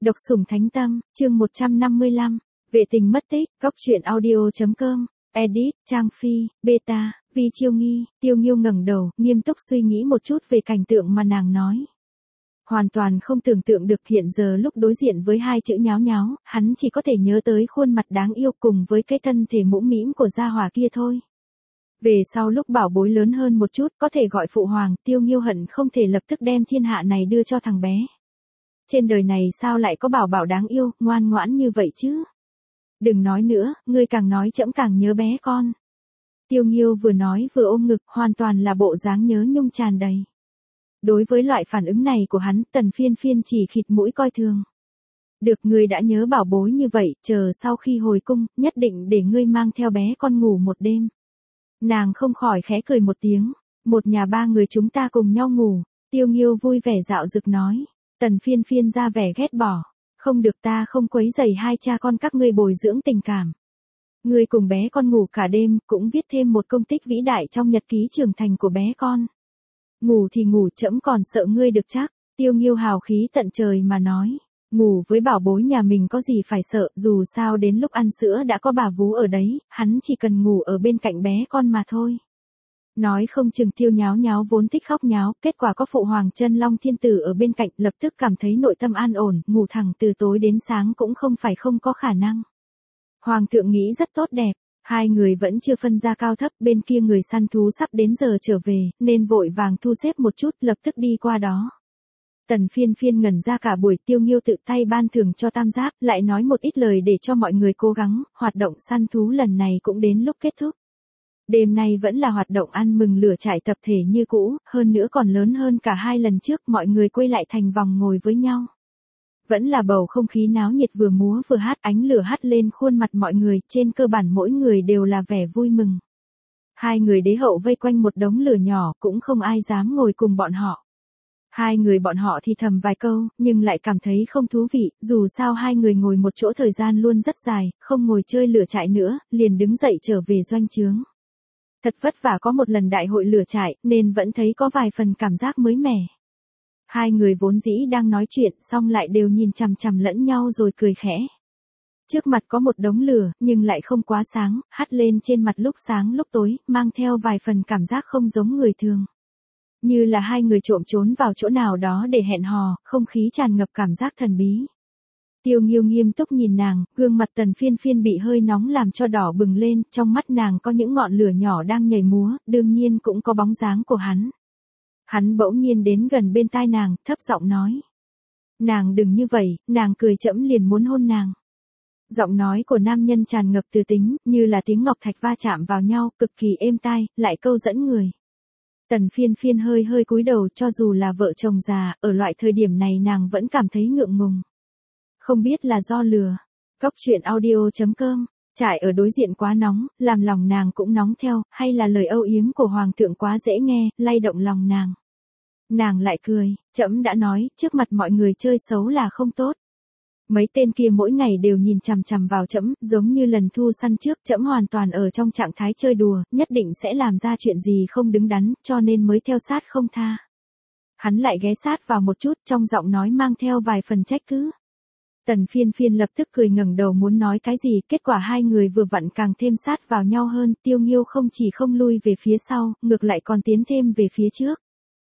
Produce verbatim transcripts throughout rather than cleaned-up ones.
Độc sủng thánh tâm, chương một trăm năm mươi lăm, vệ tình mất tích, góc truyện audio.com, edit, Trang Phi, beta, Vi Chiêu Nghi, Tiêu Nghiêu ngẩng đầu, nghiêm túc suy nghĩ một chút về cảnh tượng mà nàng nói. Hoàn toàn không tưởng tượng được hiện giờ lúc đối diện với hai chữ nháo nháo, hắn chỉ có thể nhớ tới khuôn mặt đáng yêu cùng với cái thân thể mũm mĩm của gia hỏa kia thôi. Về sau lúc bảo bối lớn hơn một chút có thể gọi phụ hoàng, Tiêu Nghiêu hận không thể lập tức đem thiên hạ này đưa cho thằng bé. Trên đời này sao lại có bảo bảo đáng yêu, ngoan ngoãn như vậy chứ? Đừng nói nữa, ngươi càng nói trẫm càng nhớ bé con. Tiêu Nghiêu vừa nói vừa ôm ngực, hoàn toàn là bộ dáng nhớ nhung tràn đầy. Đối với loại phản ứng này của hắn, Tần Phiên Phiên chỉ khịt mũi coi thường. Được, ngươi đã nhớ bảo bối như vậy, chờ sau khi hồi cung, nhất định để ngươi mang theo bé con ngủ một đêm. Nàng không khỏi khẽ cười một tiếng, một nhà ba người chúng ta cùng nhau ngủ. Tiêu Nghiêu vui vẻ dạo dực nói. Tần Phiên Phiên ra vẻ ghét bỏ. Không được, ta không quấy rầy hai cha con các ngươi bồi dưỡng tình cảm. Ngươi cùng bé con ngủ cả đêm, cũng viết thêm một công tích vĩ đại trong nhật ký trưởng thành của bé con. Ngủ thì ngủ, trẫm còn sợ ngươi được chắc. Tiêu Nghiêu hào khí tận trời mà nói. Ngủ với bảo bối nhà mình có gì phải sợ, dù sao đến lúc ăn sữa đã có bà vú ở đấy, hắn chỉ cần ngủ ở bên cạnh bé con mà thôi. Nói không chừng Tiêu nháo nháo vốn thích khóc nháo, kết quả có phụ hoàng chân long thiên tử ở bên cạnh, lập tức cảm thấy nội tâm an ổn, ngủ thẳng từ tối đến sáng cũng không phải không có khả năng. Hoàng thượng nghĩ rất tốt đẹp, hai người vẫn chưa phân ra cao thấp, bên kia người săn thú sắp đến giờ trở về, nên vội vàng thu xếp một chút, lập tức đi qua đó. Tần Phiên Phiên ngẩn ra cả buổi, Tiêu Nghiêu tự tay ban thưởng cho tam giáp, lại nói một ít lời để cho mọi người cố gắng, hoạt động săn thú lần này cũng đến lúc kết thúc. Đêm nay vẫn là hoạt động ăn mừng lửa trại tập thể như cũ, hơn nữa còn lớn hơn cả hai lần trước, mọi người quay lại thành vòng ngồi với nhau. Vẫn là bầu không khí náo nhiệt, vừa múa vừa hát, ánh lửa hắt lên khuôn mặt mọi người, trên cơ bản mỗi người đều là vẻ vui mừng. Hai người đế hậu vây quanh một đống lửa nhỏ, cũng không ai dám ngồi cùng bọn họ. Hai người bọn họ thì thầm vài câu, nhưng lại cảm thấy không thú vị, dù sao hai người ngồi một chỗ thời gian luôn rất dài, không ngồi chơi lửa trại nữa, liền đứng dậy trở về doanh trướng. Thật vất vả có một lần đại hội lửa trại, nên vẫn thấy có vài phần cảm giác mới mẻ. Hai người vốn dĩ đang nói chuyện, xong lại đều nhìn chằm chằm lẫn nhau rồi cười khẽ. Trước mặt có một đống lửa, nhưng lại không quá sáng, hắt lên trên mặt lúc sáng lúc tối, mang theo vài phần cảm giác không giống người thường. Như là hai người trộm trốn vào chỗ nào đó để hẹn hò, không khí tràn ngập cảm giác thần bí. Tiêu Nghiêu nghiêm túc nhìn nàng, gương mặt Tần Phiên Phiên bị hơi nóng làm cho đỏ bừng lên, trong mắt nàng có những ngọn lửa nhỏ đang nhảy múa, đương nhiên cũng có bóng dáng của hắn. Hắn bỗng nhiên đến gần bên tai nàng, thấp giọng nói. Nàng đừng như vậy, nàng cười trẫm liền muốn hôn nàng. Giọng nói của nam nhân tràn ngập từ tính, như là tiếng ngọc thạch va chạm vào nhau, cực kỳ êm tai, lại câu dẫn người. Tần Phiên Phiên hơi hơi cúi đầu, cho dù là vợ chồng già, ở loại thời điểm này nàng vẫn cảm thấy ngượng ngùng. Không biết là do lừa. Góc truyện audio.com, trại ở đối diện quá nóng, làm lòng nàng cũng nóng theo, hay là lời âu yếm của hoàng thượng quá dễ nghe, lay động lòng nàng. Nàng lại cười, trẫm đã nói, trước mặt mọi người chơi xấu là không tốt. Mấy tên kia mỗi ngày đều nhìn chằm chằm vào trẫm, giống như lần thu săn trước, trẫm hoàn toàn ở trong trạng thái chơi đùa, nhất định sẽ làm ra chuyện gì không đứng đắn, cho nên mới theo sát không tha. Hắn lại ghé sát vào một chút, trong giọng nói mang theo vài phần trách cứ. Tần Phiên Phiên lập tức cười ngẩng đầu muốn nói cái gì, kết quả hai người vừa vặn càng thêm sát vào nhau hơn, Tiêu Nghiêu không chỉ không lui về phía sau, ngược lại còn tiến thêm về phía trước.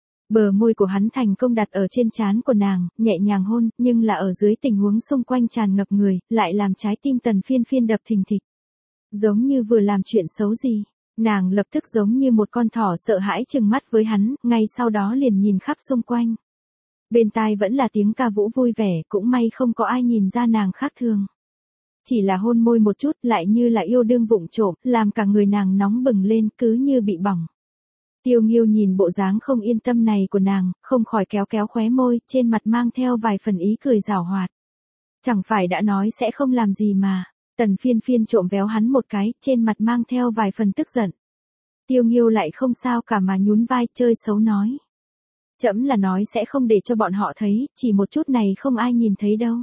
Bờ môi của hắn thành công đặt ở trên trán của nàng, nhẹ nhàng hôn, nhưng là ở dưới tình huống xung quanh tràn ngập người, lại làm trái tim Tần Phiên Phiên đập thình thịch. Giống như vừa làm chuyện xấu gì, nàng lập tức giống như một con thỏ sợ hãi trừng mắt với hắn, ngay sau đó liền nhìn khắp xung quanh. Bên tai vẫn là tiếng ca vũ vui vẻ, cũng may không có ai nhìn ra nàng khác thường. Chỉ là hôn môi một chút, lại như là yêu đương vụng trộm, làm cả người nàng nóng bừng lên, cứ như bị bỏng. Tiêu Nghiêu nhìn bộ dáng không yên tâm này của nàng, không khỏi kéo kéo khóe môi, trên mặt mang theo vài phần ý cười giảo hoạt. Chẳng phải đã nói sẽ không làm gì mà. Tần Phiên Phiên trộm véo hắn một cái, trên mặt mang theo vài phần tức giận. Tiêu Nghiêu lại không sao cả mà nhún vai, chơi xấu nói. Trẫm là nói sẽ không để cho bọn họ thấy, chỉ một chút này không ai nhìn thấy đâu.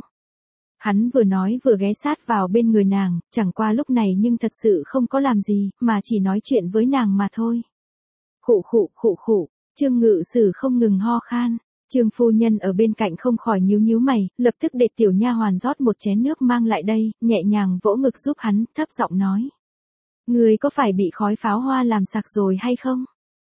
Hắn vừa nói vừa ghé sát vào bên người nàng, chẳng qua lúc này nhưng thật sự không có làm gì, mà chỉ nói chuyện với nàng mà thôi. Khụ khụ khụ khụ, Trương Ngự Sử không ngừng ho khan. Trương phu nhân ở bên cạnh không khỏi nhíu nhíu mày, lập tức để tiểu nha hoàn rót một chén nước mang lại đây, nhẹ nhàng vỗ ngực giúp hắn, thấp giọng nói. Người có phải bị khói pháo hoa làm sặc rồi hay không?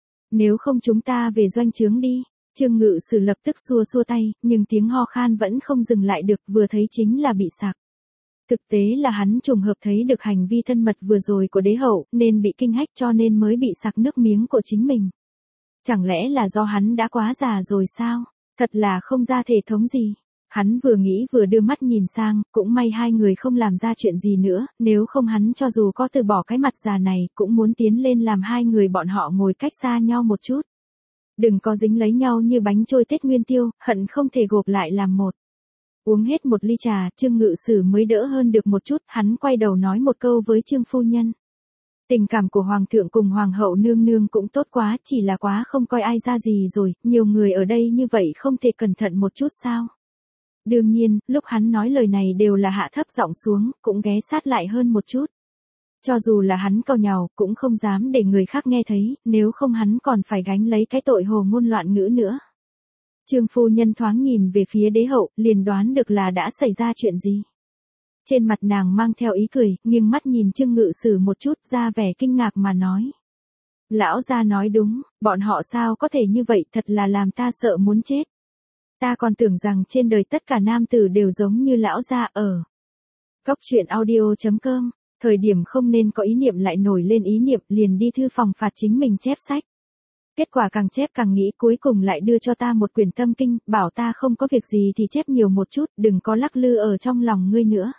Nếu không chúng ta về doanh trướng đi. Trương Ngự Sử lập tức xua xua tay, nhưng tiếng ho khan vẫn không dừng lại được, vừa thấy chính là bị sặc. Thực tế là hắn trùng hợp thấy được hành vi thân mật vừa rồi của đế hậu, nên bị kinh hách cho nên mới bị sặc nước miếng của chính mình. Chẳng lẽ là do hắn đã quá già rồi sao? Thật là không ra thể thống gì. Hắn vừa nghĩ vừa đưa mắt nhìn sang, cũng may hai người không làm ra chuyện gì nữa, nếu không hắn cho dù có từ bỏ cái mặt già này, cũng muốn tiến lên làm hai người bọn họ ngồi cách xa nhau một chút. Đừng có dính lấy nhau như bánh trôi Tết Nguyên Tiêu, hận không thể gộp lại làm một. Uống hết một ly trà, Trương Ngự Sử mới đỡ hơn được một chút, hắn quay đầu nói một câu với Trương phu nhân. Tình cảm của Hoàng thượng cùng Hoàng hậu nương nương cũng tốt quá, chỉ là quá không coi ai ra gì rồi, nhiều người ở đây như vậy không thể cẩn thận một chút sao? Đương nhiên, lúc hắn nói lời này đều là hạ thấp giọng xuống, cũng ghé sát lại hơn một chút. Cho dù là hắn cau nhàu, cũng không dám để người khác nghe thấy, nếu không hắn còn phải gánh lấy cái tội hồ ngôn loạn ngữ nữa. Trương phu nhân thoáng nhìn về phía đế hậu, liền đoán được là đã xảy ra chuyện gì. Trên mặt nàng mang theo ý cười, nghiêng mắt nhìn Trương Ngự Sử một chút, ra vẻ kinh ngạc mà nói. Lão gia nói đúng, bọn họ sao có thể như vậy, thật là làm ta sợ muốn chết. Ta còn tưởng rằng trên đời tất cả nam tử đều giống như lão gia ở. Góc truyện audio chấm com, thời điểm không nên có ý niệm lại nổi lên ý niệm, liền đi thư phòng phạt chính mình chép sách. Kết quả càng chép càng nghĩ, cuối cùng lại đưa cho ta một quyển tâm kinh, bảo ta không có việc gì thì chép nhiều một chút, đừng có lắc lư ở trong lòng ngươi nữa.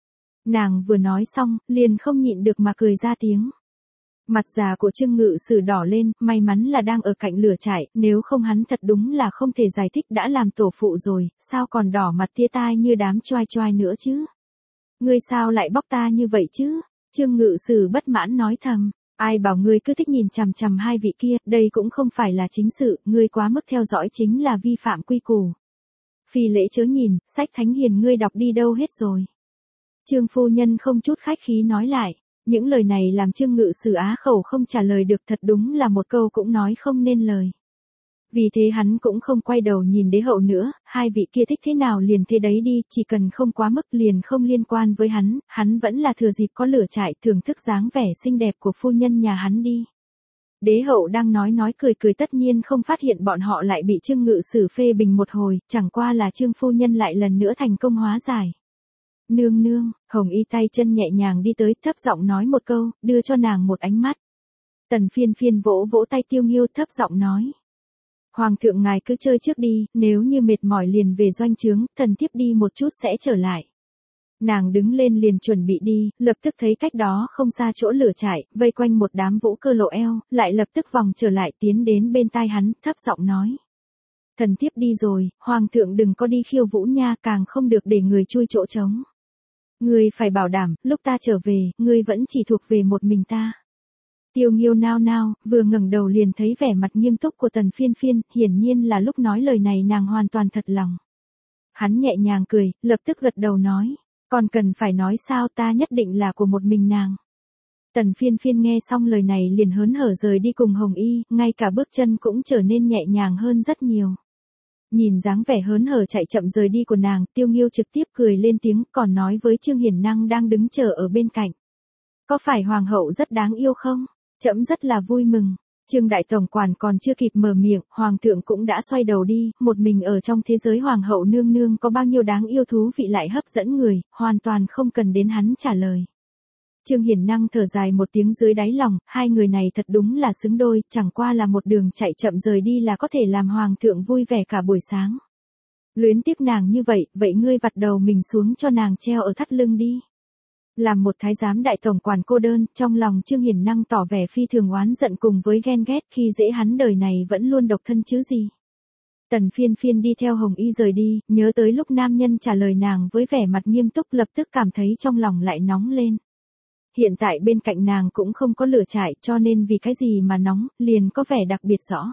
Nàng vừa nói xong, liền không nhịn được mà cười ra tiếng. Mặt già của Trương Ngự Sử đỏ lên, may mắn là đang ở cạnh lửa trại, nếu không hắn thật đúng là không thể giải thích đã làm tổ phụ rồi, sao còn đỏ mặt tia tai như đám choai choai nữa chứ? Ngươi sao lại bóc ta như vậy chứ? Trương Ngự Sử bất mãn nói thầm, ai bảo ngươi cứ thích nhìn chằm chằm hai vị kia, đây cũng không phải là chính sự, ngươi quá mức theo dõi chính là vi phạm quy củ. Phi lễ chớ nhìn, sách thánh hiền ngươi đọc đi đâu hết rồi? Trương phu nhân không chút khách khí nói lại, những lời này làm Trương Ngự Sử á khẩu không trả lời được, thật đúng là một câu cũng nói không nên lời. Vì thế hắn cũng không quay đầu nhìn đế hậu nữa, hai vị kia thích thế nào liền thế đấy đi, chỉ cần không quá mức liền không liên quan với hắn, hắn vẫn là thừa dịp có lửa trại thưởng thức dáng vẻ xinh đẹp của phu nhân nhà hắn đi. Đế hậu đang nói nói cười cười tất nhiên không phát hiện bọn họ lại bị Trương Ngự Sử phê bình một hồi, chẳng qua là Trương phu nhân lại lần nữa thành công hóa giải. Nương nương, Hồng Y tay chân nhẹ nhàng đi tới, thấp giọng nói một câu, đưa cho nàng một ánh mắt. Tần Phiên Phiên vỗ vỗ tay Tiêu Nghiêu, thấp giọng nói. Hoàng thượng ngài cứ chơi trước đi, nếu như mệt mỏi liền về doanh trướng, thần tiếp đi một chút sẽ trở lại. Nàng đứng lên liền chuẩn bị đi, lập tức thấy cách đó không xa chỗ lửa trại, vây quanh một đám vũ cơ lộ eo, lại lập tức vòng trở lại tiến đến bên tai hắn, thấp giọng nói. Thần tiếp đi rồi, Hoàng thượng đừng có đi khiêu vũ nha, càng không được để người chui chỗ trống. Ngươi phải bảo đảm, lúc ta trở về, ngươi vẫn chỉ thuộc về một mình ta. Tiêu Nghiêu nao nao, vừa ngẩng đầu liền thấy vẻ mặt nghiêm túc của Tần Phiên Phiên, hiển nhiên là lúc nói lời này nàng hoàn toàn thật lòng. Hắn nhẹ nhàng cười, lập tức gật đầu nói, còn cần phải nói sao, ta nhất định là của một mình nàng. Tần Phiên Phiên nghe xong lời này liền hớn hở rời đi cùng Hồng Y, ngay cả bước chân cũng trở nên nhẹ nhàng hơn rất nhiều. Nhìn dáng vẻ hớn hở chạy chậm rời đi của nàng, Tiêu Nghiêu trực tiếp cười lên tiếng, còn nói với Trương Hiển Năng đang đứng chờ ở bên cạnh. Có phải hoàng hậu rất đáng yêu không? Trẫm rất là vui mừng. Trương đại tổng quản còn chưa kịp mở miệng, hoàng thượng cũng đã xoay đầu đi, một mình ở trong thế giới hoàng hậu nương nương có bao nhiêu đáng yêu thú vị lại hấp dẫn người, hoàn toàn không cần đến hắn trả lời. Trương Hiển Năng thở dài một tiếng dưới đáy lòng, hai người này thật đúng là xứng đôi, chẳng qua là một đường chạy chậm rời đi là có thể làm hoàng thượng vui vẻ cả buổi sáng. Luyến tiếc nàng như vậy, vậy ngươi vặt đầu mình xuống cho nàng treo ở thắt lưng đi. Làm một thái giám đại tổng quản cô đơn, trong lòng Trương Hiển Năng tỏ vẻ phi thường oán giận cùng với ghen ghét khi dễ hắn đời này vẫn luôn độc thân chứ gì. Tần Phiên Phiên đi theo Hồng Y rời đi, nhớ tới lúc nam nhân trả lời nàng với vẻ mặt nghiêm túc lập tức cảm thấy trong lòng lại nóng lên. Hiện tại bên cạnh nàng cũng không có lửa trại cho nên vì cái gì mà nóng, liền có vẻ đặc biệt rõ.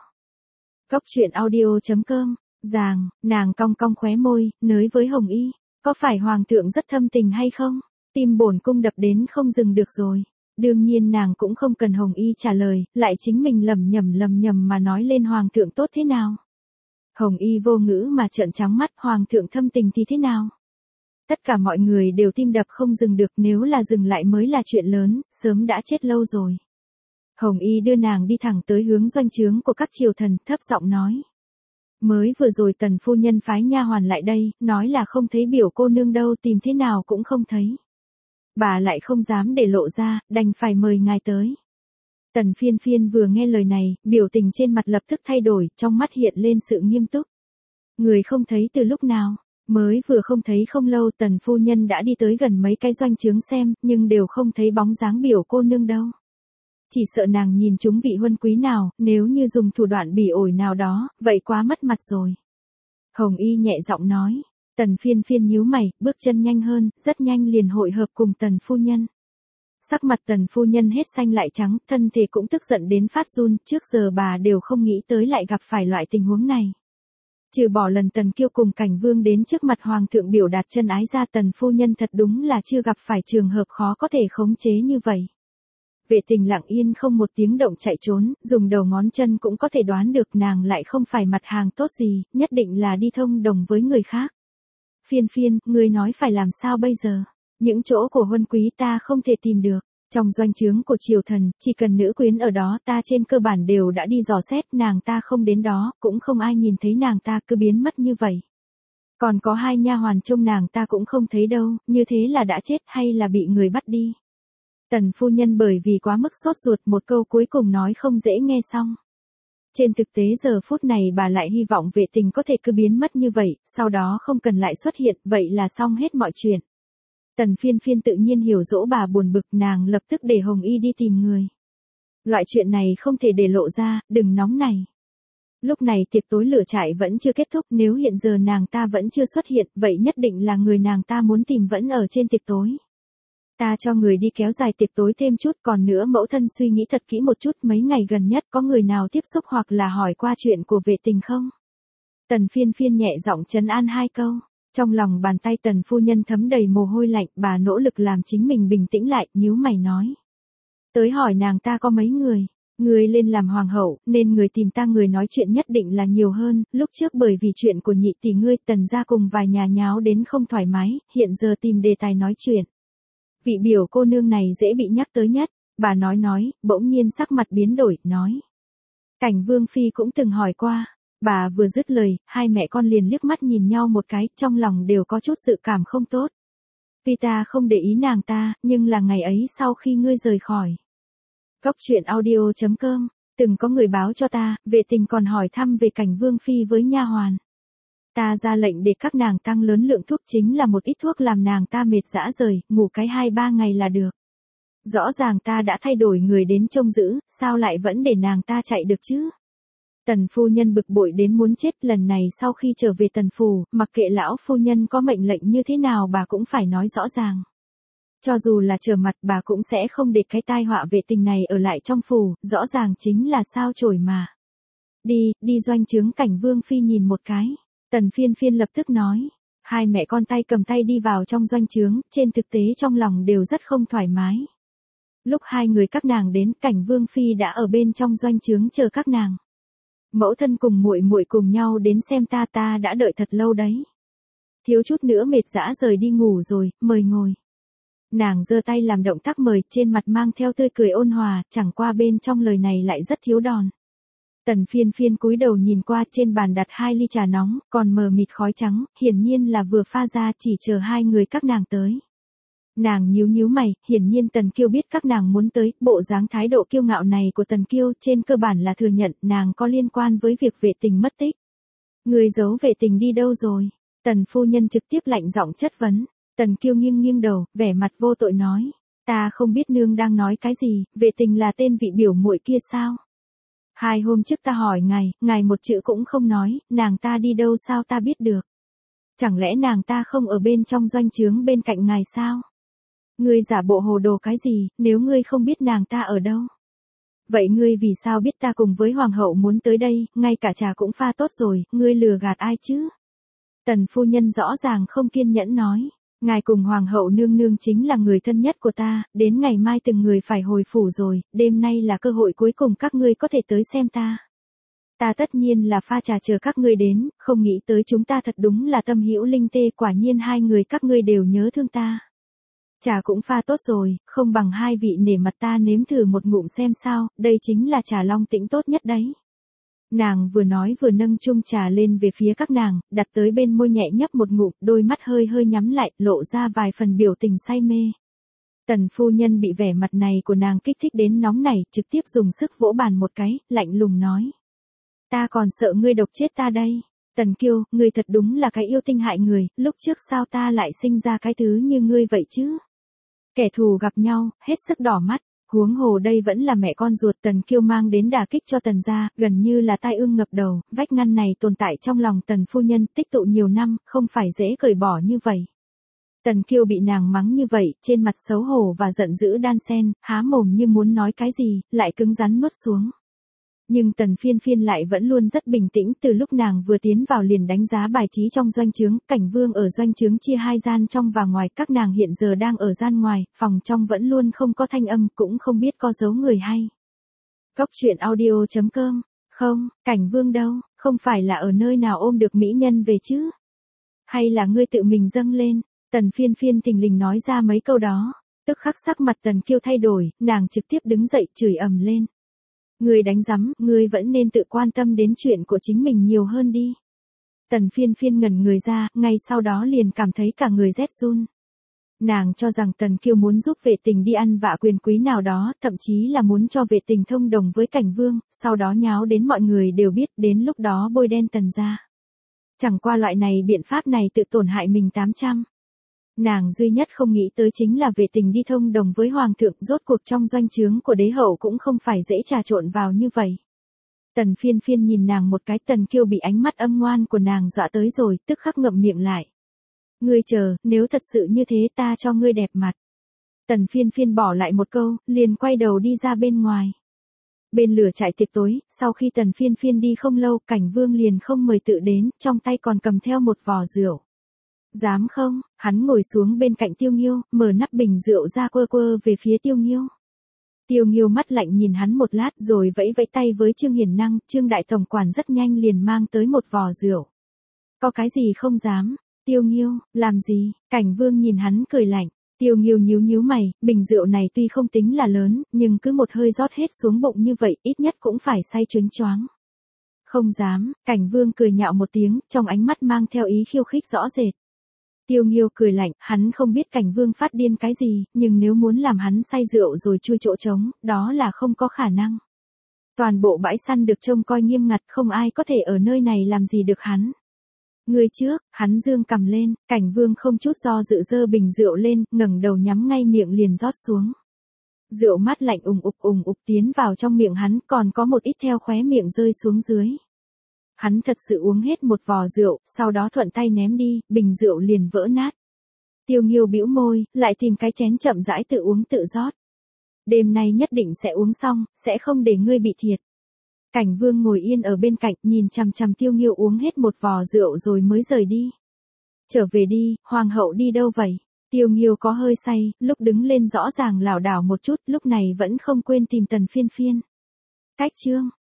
Góc truyện audio chấm com, Giàng, nàng cong cong khóe môi, nới với Hồng Y, có phải hoàng thượng rất thâm tình hay không? Tim bổn cung đập đến không dừng được rồi. Đương nhiên nàng cũng không cần Hồng Y trả lời, lại chính mình lầm nhầm lầm nhầm mà nói lên hoàng thượng tốt thế nào. Hồng Y vô ngữ mà trợn trắng mắt, hoàng thượng thâm tình thì thế nào? Tất cả mọi người đều tim đập không dừng được, nếu là dừng lại mới là chuyện lớn, sớm đã chết lâu rồi. Hồng Y đưa nàng đi thẳng tới hướng doanh trướng của các triều thần, thấp giọng nói. Mới vừa rồi Tần phu nhân phái nha hoàn lại đây, nói là không thấy biểu cô nương đâu, tìm thế nào cũng không thấy. Bà lại không dám để lộ ra, đành phải mời ngài tới. Tần Phiên Phiên vừa nghe lời này, biểu tình trên mặt lập tức thay đổi, trong mắt hiện lên sự nghiêm túc. Người không thấy từ lúc nào? Mới vừa không thấy không lâu, Tần phu nhân đã đi tới gần mấy cái doanh trướng xem, nhưng đều không thấy bóng dáng biểu cô nương đâu. Chỉ sợ nàng nhìn chúng vị huân quý nào, nếu như dùng thủ đoạn bỉ ổi nào đó, vậy quá mất mặt rồi. Hồng Y nhẹ giọng nói. Tần Phiên Phiên nhíu mày, bước chân nhanh hơn, rất nhanh liền hội hợp cùng Tần phu nhân. Sắc mặt Tần phu nhân hết xanh lại trắng, thân thể cũng tức giận đến phát run, trước giờ bà đều không nghĩ tới lại gặp phải loại tình huống này. Trừ bỏ lần Tần Kiêu cùng Cảnh Vương đến trước mặt hoàng thượng biểu đạt chân ái ra, Tần phu nhân thật đúng là chưa gặp phải trường hợp khó có thể khống chế như vậy. Vệ Tình lặng yên không một tiếng động chạy trốn, dùng đầu ngón chân cũng có thể đoán được nàng lại không phải mặt hàng tốt gì, nhất định là đi thông đồng với người khác. Phiên Phiên, ngươi nói phải làm sao bây giờ? Những chỗ của huân quý ta không thể tìm được. Trong doanh trướng của triều thần, chỉ cần nữ quyến ở đó ta trên cơ bản đều đã đi dò xét, nàng ta không đến đó, cũng không ai nhìn thấy nàng ta cứ biến mất như vậy. Còn có hai nha hoàn trông nàng ta cũng không thấy đâu, như thế là đã chết hay là bị người bắt đi. Tần phu nhân bởi vì quá mức sốt ruột, một câu cuối cùng nói không dễ nghe xong. Trên thực tế giờ phút này bà lại hy vọng Vệ Tình có thể cứ biến mất như vậy, sau đó không cần lại xuất hiện, vậy là xong hết mọi chuyện. Tần Phiên Phiên tự nhiên hiểu dỗ bà buồn bực, nàng lập tức để Hồng Y đi tìm người. Loại chuyện này không thể để lộ ra, đừng nóng này. Lúc này tiệc tối lửa trại vẫn chưa kết thúc, nếu hiện giờ nàng ta vẫn chưa xuất hiện, vậy nhất định là người nàng ta muốn tìm vẫn ở trên tiệc tối. Ta cho người đi kéo dài tiệc tối thêm chút, còn nữa mẫu thân suy nghĩ thật kỹ một chút, mấy ngày gần nhất có người nào tiếp xúc hoặc là hỏi qua chuyện của Vệ Tình không? Tần Phiên Phiên nhẹ giọng trấn an hai câu. Trong lòng bàn tay Tần phu nhân thấm đầy mồ hôi lạnh, bà nỗ lực làm chính mình bình tĩnh lại, nhíu mày nói. Tới hỏi nàng ta có mấy người, người lên làm hoàng hậu, nên người tìm ta người nói chuyện nhất định là nhiều hơn, lúc trước bởi vì chuyện của nhị tỷ ngươi Tần gia cùng vài nhà nháo đến không thoải mái, hiện giờ tìm đề tài nói chuyện. Vị biểu cô nương này dễ bị nhắc tới nhất, bà nói nói, bỗng nhiên sắc mặt biến đổi, nói. Cảnh Vương Phi cũng từng hỏi qua. Bà vừa dứt lời, hai mẹ con liền liếc mắt nhìn nhau một cái, trong lòng đều có chút dự cảm không tốt. Tuy ta không để ý nàng ta, nhưng là ngày ấy sau khi ngươi rời khỏi. Góc truyện audio chấm com, từng có người báo cho ta, Vệ Tình còn hỏi thăm về Cảnh Vương Phi với nha hoàn. Ta ra lệnh để các nàng tăng lớn lượng thuốc, chính là một ít thuốc làm nàng ta mệt dã rời, ngủ cái hai ba ngày là được. Rõ ràng ta đã thay đổi người đến trông giữ, sao lại vẫn để nàng ta chạy được chứ? Tần phu nhân bực bội đến muốn chết, lần này sau khi trở về Tần phủ, mặc kệ lão phu nhân có mệnh lệnh như thế nào bà cũng phải nói rõ ràng. Cho dù là trở mặt bà cũng sẽ không để cái tai họa Vệ Tình này ở lại trong phủ, rõ ràng chính là sao chổi mà. Đi, đi doanh trướng Cảnh Vương Phi nhìn một cái. Tần Phiên Phiên lập tức nói. Hai mẹ con tay cầm tay đi vào trong doanh trướng, trên thực tế trong lòng đều rất không thoải mái. Lúc hai người các nàng đến, Cảnh Vương Phi đã ở bên trong doanh trướng chờ các nàng. Mẫu thân cùng muội muội cùng nhau đến xem ta, ta đã đợi thật lâu đấy. Thiếu chút nữa mệt dã rời đi ngủ rồi, mời ngồi. Nàng giơ tay làm động tác mời, trên mặt mang theo tươi cười ôn hòa, chẳng qua bên trong lời này lại rất thiếu đòn. Tần Phiên Phiên cúi đầu nhìn qua, trên bàn đặt hai ly trà nóng, còn mờ mịt khói trắng, hiển nhiên là vừa pha ra, chỉ chờ hai người các nàng tới. Nàng nhíu nhíu mày, hiển nhiên Tần Kiêu biết các nàng muốn tới, bộ dáng thái độ kiêu ngạo này của Tần Kiêu trên cơ bản là thừa nhận nàng có liên quan với việc Vệ Tình mất tích. Người giấu Vệ Tình đi đâu rồi? Tần phu nhân trực tiếp lạnh giọng chất vấn. Tần Kiêu nghiêng nghiêng đầu, vẻ mặt vô tội nói. Ta không biết nương đang nói cái gì, Vệ Tình là tên vị biểu muội kia sao? Hai hôm trước ta hỏi ngài, ngài một chữ cũng không nói, nàng ta đi đâu sao ta biết được? Chẳng lẽ nàng ta không ở bên trong doanh trướng bên cạnh ngài sao? Ngươi giả bộ hồ đồ cái gì, nếu ngươi không biết nàng ta ở đâu? Vậy ngươi vì sao biết ta cùng với hoàng hậu muốn tới đây, ngay cả trà cũng pha tốt rồi, ngươi lừa gạt ai chứ? Tần phu nhân rõ ràng không kiên nhẫn nói. Ngài cùng hoàng hậu nương nương chính là người thân nhất của ta, đến ngày mai từng người phải hồi phủ rồi, đêm nay là cơ hội cuối cùng các ngươi có thể tới xem ta. Ta tất nhiên là pha trà chờ các ngươi đến, không nghĩ tới chúng ta thật đúng là tâm hữu linh tê, quả nhiên hai người các ngươi đều nhớ thương ta. Trà cũng pha tốt rồi, không bằng hai vị nể mặt ta nếm thử một ngụm xem sao, đây chính là trà Long Tĩnh tốt nhất đấy. Nàng vừa nói vừa nâng chung trà lên về phía các nàng, đặt tới bên môi nhẹ nhấp một ngụm, đôi mắt hơi hơi nhắm lại, lộ ra vài phần biểu tình say mê. Tần phu nhân bị vẻ mặt này của nàng kích thích đến nóng nảy, trực tiếp dùng sức vỗ bàn một cái, lạnh lùng nói. Ta còn sợ ngươi độc chết ta đây. Tần Kiêu, ngươi thật đúng là cái yêu tinh hại người, lúc trước sao ta lại sinh ra cái thứ như ngươi vậy chứ? Kẻ thù gặp nhau, hết sức đỏ mắt. Huống hồ đây vẫn là mẹ con ruột. Tần Kiêu mang đến đả kích cho Tần gia, gần như là tai ương ngập đầu, vách ngăn này tồn tại trong lòng Tần phu nhân tích tụ nhiều năm, không phải dễ cởi bỏ như vậy. Tần Kiêu bị nàng mắng như vậy, trên mặt xấu hổ và giận dữ đan xen, há mồm như muốn nói cái gì, lại cứng rắn nuốt xuống. Nhưng Tần Phiên Phiên lại vẫn luôn rất bình tĩnh, từ lúc nàng vừa tiến vào liền đánh giá bài trí trong doanh trướng, Cảnh Vương ở doanh trướng chia hai gian trong và ngoài, các nàng hiện giờ đang ở gian ngoài, phòng trong vẫn luôn không có thanh âm, cũng không biết có dấu người hay. Cốc truyện audio chấm com, không, Cảnh Vương đâu, không phải là ở nơi nào ôm được mỹ nhân về chứ? Hay là ngươi tự mình dâng lên? Tần Phiên Phiên thình lình nói ra mấy câu đó, tức khắc sắc mặt Tần Kiêu thay đổi, nàng trực tiếp đứng dậy chửi ầm lên. Ngươi đánh rắm, ngươi vẫn nên tự quan tâm đến chuyện của chính mình nhiều hơn đi. Tần Phiên Phiên ngẩn người ra, ngay sau đó liền cảm thấy cả người rét run. Nàng cho rằng Tần Kiêu muốn giúp Vệ Tình đi ăn vạ quyền quý nào đó, thậm chí là muốn cho Vệ Tình thông đồng với Cảnh Vương, sau đó nháo đến mọi người đều biết, đến lúc đó bôi đen Tần gia. Chẳng qua loại này biện pháp này tự tổn hại mình tám trăm. Nàng duy nhất không nghĩ tới chính là Vệ Tình đi thông đồng với Hoàng thượng, rốt cuộc trong doanh trướng của đế hậu cũng không phải dễ trà trộn vào như vậy. Tần Phiên Phiên nhìn nàng một cái, Tần Kiêu bị ánh mắt âm ngoan của nàng dọa tới rồi, tức khắc ngậm miệng lại. Ngươi chờ, nếu thật sự như thế ta cho ngươi đẹp mặt. Tần Phiên Phiên bỏ lại một câu, liền quay đầu đi ra bên ngoài. Bên lửa trại tiệc tối, sau khi Tần Phiên Phiên đi không lâu, Cảnh Vương liền không mời tự đến, trong tay còn cầm theo một vò rượu. Dám không? Hắn ngồi xuống bên cạnh Tiêu Nghiêu, mở nắp bình rượu ra quơ quơ về phía Tiêu Nghiêu. Tiêu Nghiêu mắt lạnh nhìn hắn một lát rồi vẫy vẫy tay với Trương Hiền Năng, Trương đại tổng quản rất nhanh liền mang tới một vò rượu. Có cái gì không dám? Tiêu Nghiêu, làm gì? Cảnh Vương nhìn hắn cười lạnh. Tiêu Nghiêu nhíu nhíu mày, bình rượu này tuy không tính là lớn, nhưng cứ một hơi rót hết xuống bụng như vậy, ít nhất cũng phải say choáng choáng. Không dám, Cảnh Vương cười nhạo một tiếng, trong ánh mắt mang theo ý khiêu khích rõ rệt. Tiêu Nghiêu cười lạnh, hắn không biết Cảnh Vương phát điên cái gì, nhưng nếu muốn làm hắn say rượu rồi chui chỗ trống, đó là không có khả năng. Toàn bộ bãi săn được trông coi nghiêm ngặt, không ai có thể ở nơi này làm gì được hắn. Người trước, hắn dương cầm lên, Cảnh Vương không chút do dự dơ bình rượu lên, ngẩng đầu nhắm ngay miệng liền rót xuống. Rượu mát lạnh ùng ục ùng ục tiến vào trong miệng hắn, còn có một ít theo khóe miệng rơi xuống dưới. Hắn thật sự uống hết một vò rượu, sau đó thuận tay ném đi, bình rượu liền vỡ nát. Tiêu Nghiêu bĩu môi, lại tìm cái chén chậm rãi tự uống tự rót. Đêm nay nhất định sẽ uống xong, sẽ không để ngươi bị thiệt. Cảnh Vương ngồi yên ở bên cạnh, nhìn chằm chằm Tiêu Nghiêu uống hết một vò rượu rồi mới rời đi. Trở về đi, Hoàng hậu đi đâu vậy? Tiêu Nghiêu có hơi say, lúc đứng lên rõ ràng lảo đảo một chút, lúc này vẫn không quên tìm Tần Phiên Phiên. Cách chương.